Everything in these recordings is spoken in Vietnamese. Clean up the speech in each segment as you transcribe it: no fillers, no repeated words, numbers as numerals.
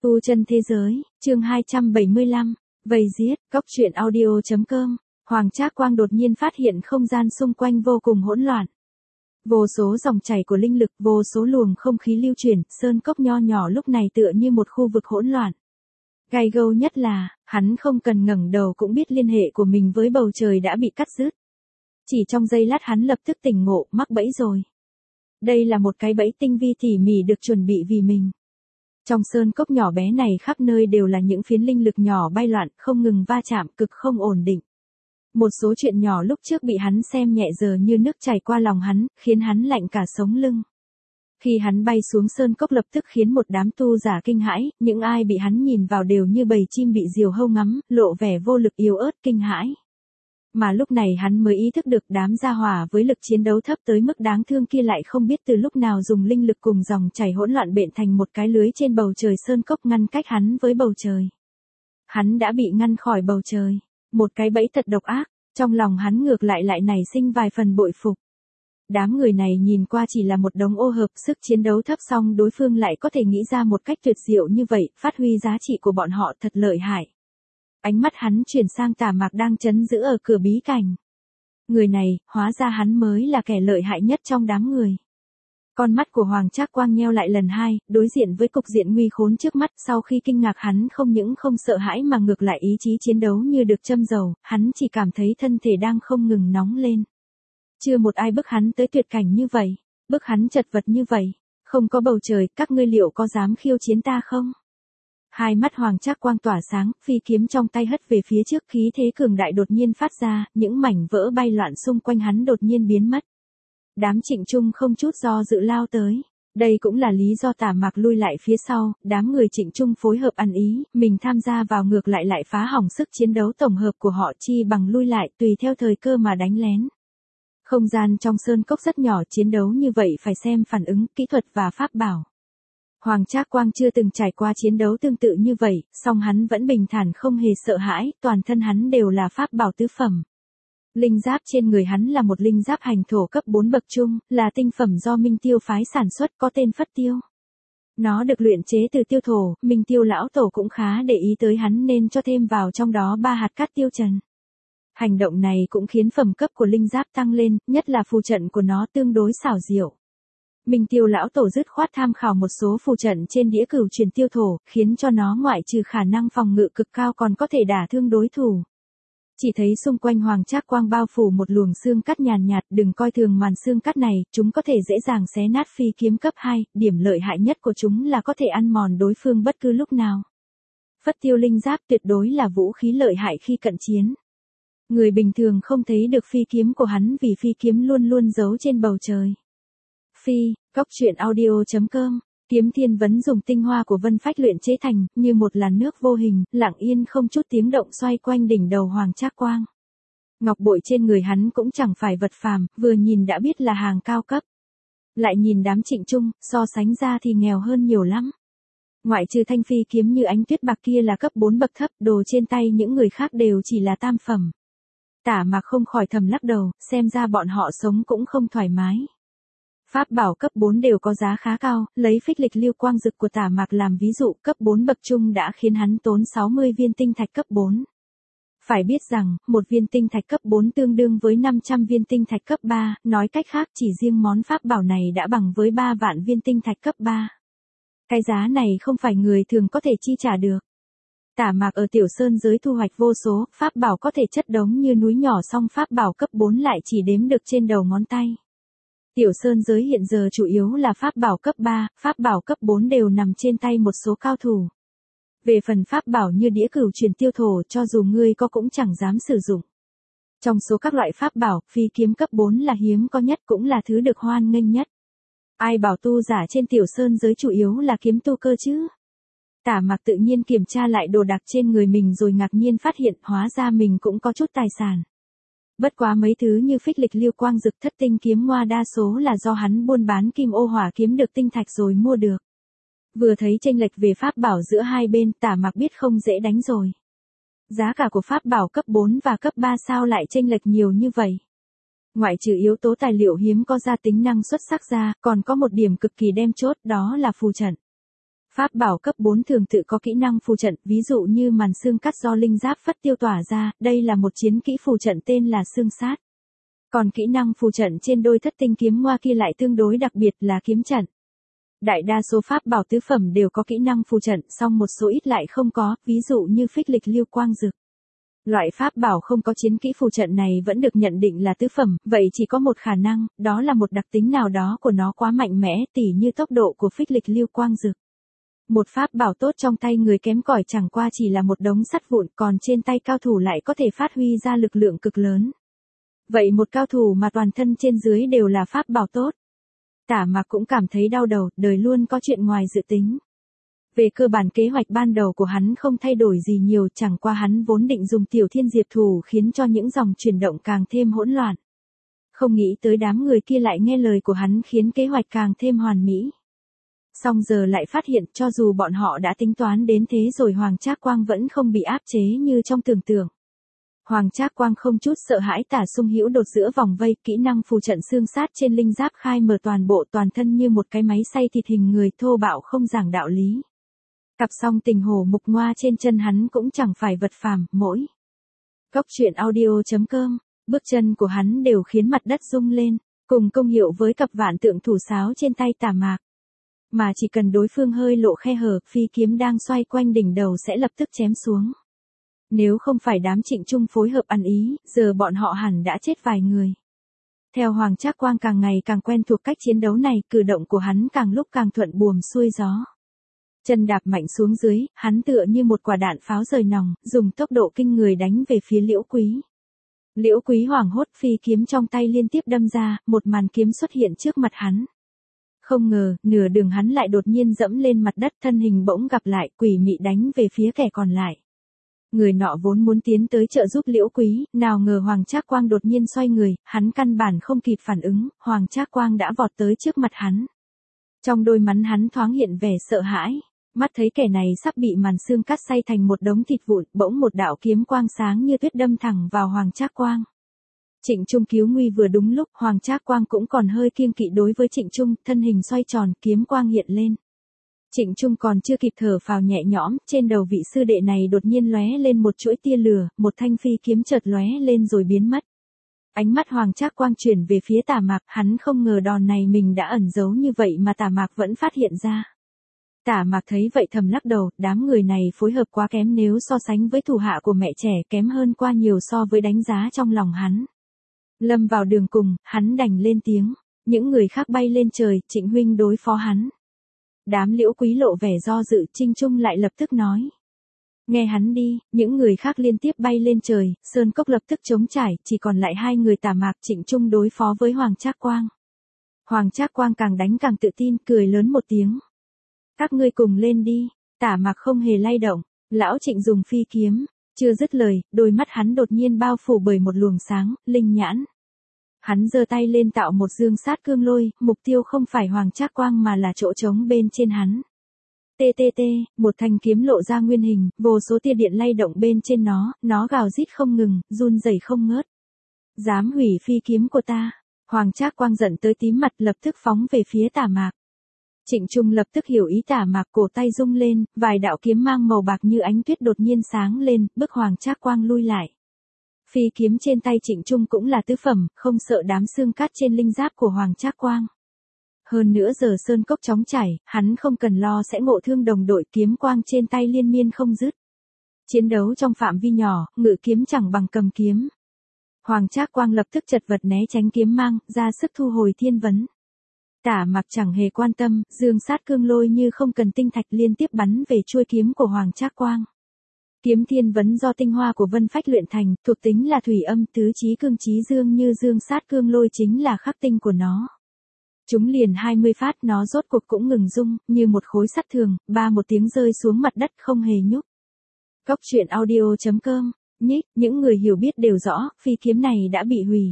Tu chân thế giới, chương 275, vây giết, cóc truyện audio.com. Hoàng Trác Quang đột nhiên phát hiện không gian xung quanh vô cùng hỗn loạn. Vô số dòng chảy của linh lực, vô số luồng không khí lưu chuyển, sơn cốc nho nhỏ lúc này tựa như một khu vực hỗn loạn. Gai gâu nhất là, hắn không cần ngẩng đầu cũng biết liên hệ của mình với bầu trời đã bị cắt đứt. Chỉ trong giây lát hắn lập tức tỉnh ngộ, mắc bẫy rồi. Đây là một cái bẫy tinh vi tỉ mỉ được chuẩn bị vì mình. Trong sơn cốc nhỏ bé này khắp nơi đều là những phiến linh lực nhỏ bay loạn, không ngừng va chạm, cực không ổn định. Một số chuyện nhỏ lúc trước bị hắn xem nhẹ giờ như nước chảy qua lòng hắn, khiến hắn lạnh cả sống lưng. Khi hắn bay xuống sơn cốc lập tức khiến một đám tu giả kinh hãi, những ai bị hắn nhìn vào đều như bầy chim bị diều hâu ngắm, lộ vẻ vô lực yếu ớt kinh hãi. Mà lúc này hắn mới ý thức được đám gia hỏa với lực chiến đấu thấp tới mức đáng thương kia lại không biết từ lúc nào dùng linh lực cùng dòng chảy hỗn loạn bện thành một cái lưới trên bầu trời sơn cốc ngăn cách hắn với bầu trời. Hắn đã bị ngăn khỏi bầu trời, một cái bẫy thật độc ác, trong lòng hắn ngược lại nảy sinh vài phần bội phục. Đám người này nhìn qua chỉ là một đống ô hợp, sức chiến đấu thấp song đối phương lại có thể nghĩ ra một cách tuyệt diệu như vậy, phát huy giá trị của bọn họ thật lợi hại. Ánh mắt hắn chuyển sang Tả Mạc đang trấn giữ ở cửa bí cảnh. Người này, hóa ra hắn mới là kẻ lợi hại nhất trong đám người. Con mắt của Hoàng Trác Quang nheo lại lần hai, đối diện với cục diện nguy khốn trước mắt, sau khi kinh ngạc hắn không những không sợ hãi mà ngược lại ý chí chiến đấu như được châm dầu, hắn chỉ cảm thấy thân thể đang không ngừng nóng lên. Chưa một ai bức hắn tới tuyệt cảnh như vậy, bức hắn chật vật như vậy, không có bầu trời, các ngươi liệu có dám khiêu chiến ta không? Hai mắt Hoàng Trác Quang tỏa sáng, phi kiếm trong tay hất về phía trước, khí thế cường đại đột nhiên phát ra, những mảnh vỡ bay loạn xung quanh hắn đột nhiên biến mất. Đám Trịnh Trung không chút do dự lao tới. Đây cũng là lý do Tả Mạc lui lại phía sau, đám người Trịnh Trung phối hợp ăn ý, mình tham gia vào ngược lại phá hỏng sức chiến đấu tổng hợp của họ, chi bằng lui lại tùy theo thời cơ mà đánh lén. Không gian trong sơn cốc rất nhỏ, chiến đấu như vậy phải xem phản ứng, kỹ thuật và pháp bảo. Hoàng Trác Quang chưa từng trải qua chiến đấu tương tự như vậy, song hắn vẫn bình thản không hề sợ hãi, toàn thân hắn đều là pháp bảo tứ phẩm. Linh giáp trên người hắn là một linh giáp hành thổ cấp 4 bậc trung, là tinh phẩm do Minh Tiêu phái sản xuất, có tên Phất Tiêu. Nó được luyện chế từ tiêu thổ, Minh Tiêu lão tổ cũng khá để ý tới hắn nên cho thêm vào trong đó 3 hạt cát tiêu trần. Hành động này cũng khiến phẩm cấp của linh giáp tăng lên, nhất là phù trận của nó tương đối xảo diệu. Minh Tiêu lão tổ dứt khoát tham khảo một số phù trận trên đĩa cửu truyền tiêu thổ, khiến cho nó ngoại trừ khả năng phòng ngự cực cao còn có thể đả thương đối thủ. Chỉ thấy xung quanh Hoàng Trác Quang bao phủ một luồng xương cắt nhàn nhạt, đừng coi thường màn xương cắt này, chúng có thể dễ dàng xé nát phi kiếm cấp 2, điểm lợi hại nhất của chúng là có thể ăn mòn đối phương bất cứ lúc nào. Phất Tiêu linh giáp tuyệt đối là vũ khí lợi hại khi cận chiến. Người bình thường không thấy được phi kiếm của hắn vì phi kiếm luôn luôn giấu trên bầu trời. Cóc truyện audio.com. Kiếm Thiên Vấn dùng tinh hoa của Vân Phách luyện chế thành, như một làn nước vô hình, lặng yên không chút tiếng động xoay quanh đỉnh đầu Hoàng Trác Quang. Ngọc bội trên người hắn cũng chẳng phải vật phàm, vừa nhìn đã biết là hàng cao cấp. Lại nhìn đám Trịnh Trung, so sánh ra thì nghèo hơn nhiều lắm. Ngoại trừ thanh phi kiếm như ánh tuyết bạc kia là cấp 4 bậc thấp, đồ trên tay những người khác đều chỉ là tam phẩm. Tả Mạc không khỏi thầm lắc đầu, xem ra bọn họ sống cũng không thoải mái. Pháp bảo cấp 4 đều có giá khá cao, lấy phích lịch lưu quang dực của Tả Mạc làm ví dụ, cấp 4 bậc trung đã khiến hắn tốn 60 viên tinh thạch cấp 4. Phải biết rằng, một viên tinh thạch cấp 4 tương đương với 500 viên tinh thạch cấp 3, nói cách khác chỉ riêng món pháp bảo này đã bằng với 3 vạn viên tinh thạch cấp 3. Cái giá này không phải người thường có thể chi trả được. Tả Mạc ở Tiểu Sơn giới thu hoạch vô số, pháp bảo có thể chất đống như núi nhỏ, song pháp bảo cấp 4 lại chỉ đếm được trên đầu ngón tay. Tiểu Sơn giới hiện giờ chủ yếu là pháp bảo cấp 3, pháp bảo cấp 4 đều nằm trên tay một số cao thủ. Về phần pháp bảo như đĩa cửu truyền tiêu thổ, cho dù ngươi có cũng chẳng dám sử dụng. Trong số các loại pháp bảo, phi kiếm cấp 4 là hiếm có nhất, cũng là thứ được hoan nghênh nhất. Ai bảo tu giả trên Tiểu Sơn giới chủ yếu là kiếm tu cơ chứ? Tả Mạc tự nhiên kiểm tra lại đồ đạc trên người mình rồi ngạc nhiên phát hiện hóa ra mình cũng có chút tài sản. Bất quá mấy thứ như phích lịch lưu quang dực, thất tinh kiếm ngoa đa số là do hắn buôn bán kim ô hỏa kiếm được tinh thạch rồi mua được. Vừa thấy chênh lệch về pháp bảo giữa hai bên, Tả Mạc biết không dễ đánh rồi. Giá cả của pháp bảo cấp 4 và cấp 3 sao lại chênh lệch nhiều như vậy? Ngoại trừ yếu tố tài liệu hiếm có ra tính năng xuất sắc ra, còn có một điểm cực kỳ then chốt, đó là phù trận. Pháp bảo cấp 4 thường tự có kỹ năng phù trận, ví dụ như màn xương cắt do linh giáp phất tiêu tỏa ra, đây là một chiến kỹ phù trận tên là xương sát. Còn kỹ năng phù trận trên đôi thất tinh kiếm ngoa kia lại tương đối đặc biệt là kiếm trận. Đại đa số pháp bảo tứ phẩm đều có kỹ năng phù trận, song một số ít lại không có, ví dụ như phích lịch lưu quang dực. Loại pháp bảo không có chiến kỹ phù trận này vẫn được nhận định là tứ phẩm, vậy chỉ có một khả năng, đó là một đặc tính nào đó của nó quá mạnh mẽ, tỉ như tốc độ của phích lịch lưu quang dực. Một pháp bảo tốt trong tay người kém cỏi chẳng qua chỉ là một đống sắt vụn, còn trên tay cao thủ lại có thể phát huy ra lực lượng cực lớn. Vậy một cao thủ mà toàn thân trên dưới đều là pháp bảo tốt. Tả Mạc cũng cảm thấy đau đầu, đời luôn có chuyện ngoài dự tính. Về cơ bản kế hoạch ban đầu của hắn không thay đổi gì nhiều, chẳng qua hắn vốn định dùng Tiểu Thiên Diệp thủ khiến cho những dòng chuyển động càng thêm hỗn loạn. Không nghĩ tới đám người kia lại nghe lời của hắn khiến kế hoạch càng thêm hoàn mỹ. Song giờ lại phát hiện cho dù bọn họ đã tính toán đến thế rồi Hoàng Trác Quang vẫn không bị áp chế như trong tưởng tượng. Hoàng Trác Quang không chút sợ hãi Tả Sung Hữu đột giữa vòng vây, kỹ năng phù trận xương sát trên linh giáp khai mở toàn bộ toàn thân như một cái máy xay thịt hình người thô bạo không giảng đạo lý. Cặp song tình hổ mục ngoa trên chân hắn cũng chẳng phải vật phàm, mỗi. Góc truyện audio.com, bước chân của hắn đều khiến mặt đất rung lên, cùng công hiệu với cặp vạn tượng thủ sáo trên tay Tả Mạc. Mà chỉ cần đối phương hơi lộ khe hở, phi kiếm đang xoay quanh đỉnh đầu sẽ lập tức chém xuống. Nếu không phải đám Trịnh Trung phối hợp ăn ý, giờ bọn họ hẳn đã chết vài người. Theo Hoàng Trác Quang càng ngày càng quen thuộc cách chiến đấu này, cử động của hắn càng lúc càng thuận buồm xuôi gió. Chân đạp mạnh xuống dưới, hắn tựa như một quả đạn pháo rời nòng, dùng tốc độ kinh người đánh về phía Liễu Quý. Liễu Quý hoảng hốt, phi kiếm trong tay liên tiếp đâm ra, một màn kiếm xuất hiện trước mặt hắn. Không ngờ, nửa đường hắn lại đột nhiên dẫm lên mặt đất, thân hình bỗng gặp lại, quỷ mị đánh về phía kẻ còn lại. Người nọ vốn muốn tiến tới trợ giúp Liễu Quý, nào ngờ Hoàng Trác Quang đột nhiên xoay người, hắn căn bản không kịp phản ứng, Hoàng Trác Quang đã vọt tới trước mặt hắn. Trong đôi mắt hắn thoáng hiện vẻ sợ hãi, mắt thấy kẻ này sắp bị màn xương cắt xay thành một đống thịt vụn, bỗng một đạo kiếm quang sáng như tuyết đâm thẳng vào Hoàng Trác Quang. Trịnh Trung cứu nguy vừa đúng lúc, Hoàng Trác Quang cũng còn hơi kiêng kỵ đối với Trịnh Trung, thân hình xoay tròn, kiếm quang hiện lên. Trịnh Trung còn chưa kịp thở phào nhẹ nhõm, trên đầu vị sư đệ này đột nhiên lóe lên một chuỗi tia lửa, một thanh phi kiếm chợt lóe lên rồi biến mất. Ánh mắt Hoàng Trác Quang chuyển về phía Tả Mạc, hắn không ngờ đòn này mình đã ẩn giấu như vậy mà Tả Mạc vẫn phát hiện ra. Tả Mạc thấy vậy thầm lắc đầu, đám người này phối hợp quá kém nếu so sánh với thủ hạ của mẹ trẻ, kém hơn qua nhiều so với đánh giá trong lòng hắn. Lâm vào đường cùng, hắn đành lên tiếng, những người khác bay lên trời, Trịnh huynh đối phó hắn. Đám Liễu Quý lộ vẻ do dự, Trinh Trung lại lập tức nói. Nghe hắn đi, những người khác liên tiếp bay lên trời, sơn cốc lập tức trống trải, chỉ còn lại hai người Tả Mạc, Trịnh Trung đối phó với Hoàng Trác Quang. Hoàng Trác Quang càng đánh càng tự tin, cười lớn một tiếng. Các ngươi cùng lên đi, Tả Mạc không hề lay động, lão Trịnh dùng phi kiếm, chưa dứt lời, đôi mắt hắn đột nhiên bao phủ bởi một luồng sáng, linh nhãn. Hắn giơ tay lên tạo một dương sát cương lôi, mục tiêu không phải Hoàng Trác Quang mà là chỗ trống bên trên hắn. TTT, một thanh kiếm lộ ra nguyên hình, vô số tia điện lay động bên trên nó gào rít không ngừng, run rẩy không ngớt. Dám hủy phi kiếm của ta. Hoàng Trác Quang giận tới tím mặt lập tức phóng về phía Tả Mạc. Trịnh Trung lập tức hiểu ý Tả Mạc, cổ tay rung lên, vài đạo kiếm mang màu bạc như ánh tuyết đột nhiên sáng lên, bức Hoàng Trác Quang lui lại. Phi kiếm trên tay Trịnh Trung cũng là tứ phẩm, không sợ đám xương cát trên linh giáp của Hoàng Trác Quang. Hơn nữa giờ sơn cốc chóng chảy, hắn không cần lo sẽ ngộ thương đồng đội, kiếm quang trên tay liên miên không dứt. Chiến đấu trong phạm vi nhỏ, ngự kiếm chẳng bằng cầm kiếm. Hoàng Trác Quang lập tức chật vật né tránh kiếm mang, ra sức thu hồi thiên vấn. Tả Mạc chẳng hề quan tâm, dương sát cương lôi như không cần tinh thạch liên tiếp bắn về chuôi kiếm của Hoàng Trác Quang. Kiếm thiên vấn do tinh hoa của Vân Phách luyện thành, thuộc tính là thủy âm, tứ chí cương chí dương, như dương sát cương lôi chính là khắc tinh của nó. Chúng liền 20 phát, nó rốt cuộc cũng ngừng rung, như một khối sắt thường, một tiếng rơi xuống mặt đất không hề nhúc. Góc truyện audio.com, nhích, những người hiểu biết đều rõ, phi kiếm này đã bị hủy.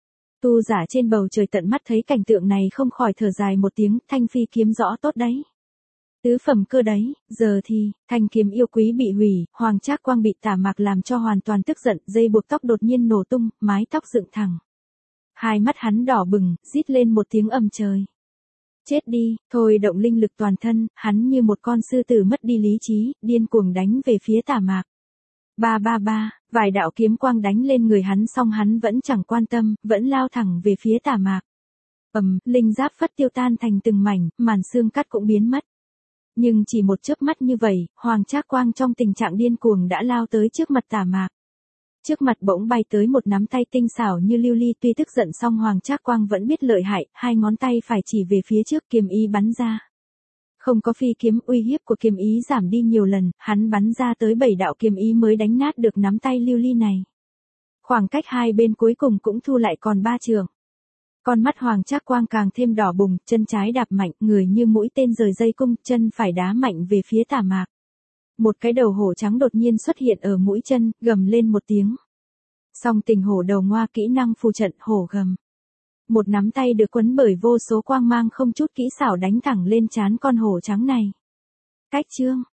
Tu giả trên bầu trời tận mắt thấy cảnh tượng này không khỏi thở dài một tiếng, thanh phi kiếm rõ tốt đấy. Tứ phẩm cơ đấy, giờ thì, thanh kiếm yêu quý bị hủy, Hoàng Trác Quang bị Tả Mạc làm cho hoàn toàn tức giận, dây buộc tóc đột nhiên nổ tung, mái tóc dựng thẳng. Hai mắt hắn đỏ bừng, rít lên một tiếng ầm trời. Chết đi, thôi động linh lực toàn thân, hắn như một con sư tử mất đi lý trí, điên cuồng đánh về phía Tả Mạc. Ba ba ba, vài đạo kiếm quang đánh lên người hắn xong hắn vẫn chẳng quan tâm, vẫn lao thẳng về phía Tả Mạc. Linh giáp phất tiêu tan thành từng mảnh, màn xương cắt cũng biến mất. Nhưng chỉ một chớp mắt như vậy, Hoàng Trác Quang trong tình trạng điên cuồng đã lao tới trước mặt Tả Mạc. Trước mặt bỗng bay tới một nắm tay tinh xảo như lưu ly, tuy tức giận song Hoàng Trác Quang vẫn biết lợi hại, hai ngón tay phải chỉ về phía trước, kiếm ý bắn ra. Không có phi kiếm, uy hiếp của kiếm ý giảm đi nhiều lần, hắn bắn ra tới 7 đạo kiếm ý mới đánh nát được nắm tay lưu ly này. Khoảng cách hai bên cuối cùng cũng thu lại còn 3 trượng. Con mắt Hoàng Trác Quang càng thêm đỏ bừng, chân trái đạp mạnh, người như mũi tên rời dây cung, chân phải đá mạnh về phía Tả Mạc. Một cái đầu hổ trắng đột nhiên xuất hiện ở mũi chân, gầm lên một tiếng. Song tình hổ đầu ngoa, kỹ năng phù trận hổ gầm. Một nắm tay được quấn bởi vô số quang mang không chút kỹ xảo đánh thẳng lên trán con hổ trắng này. Cách chương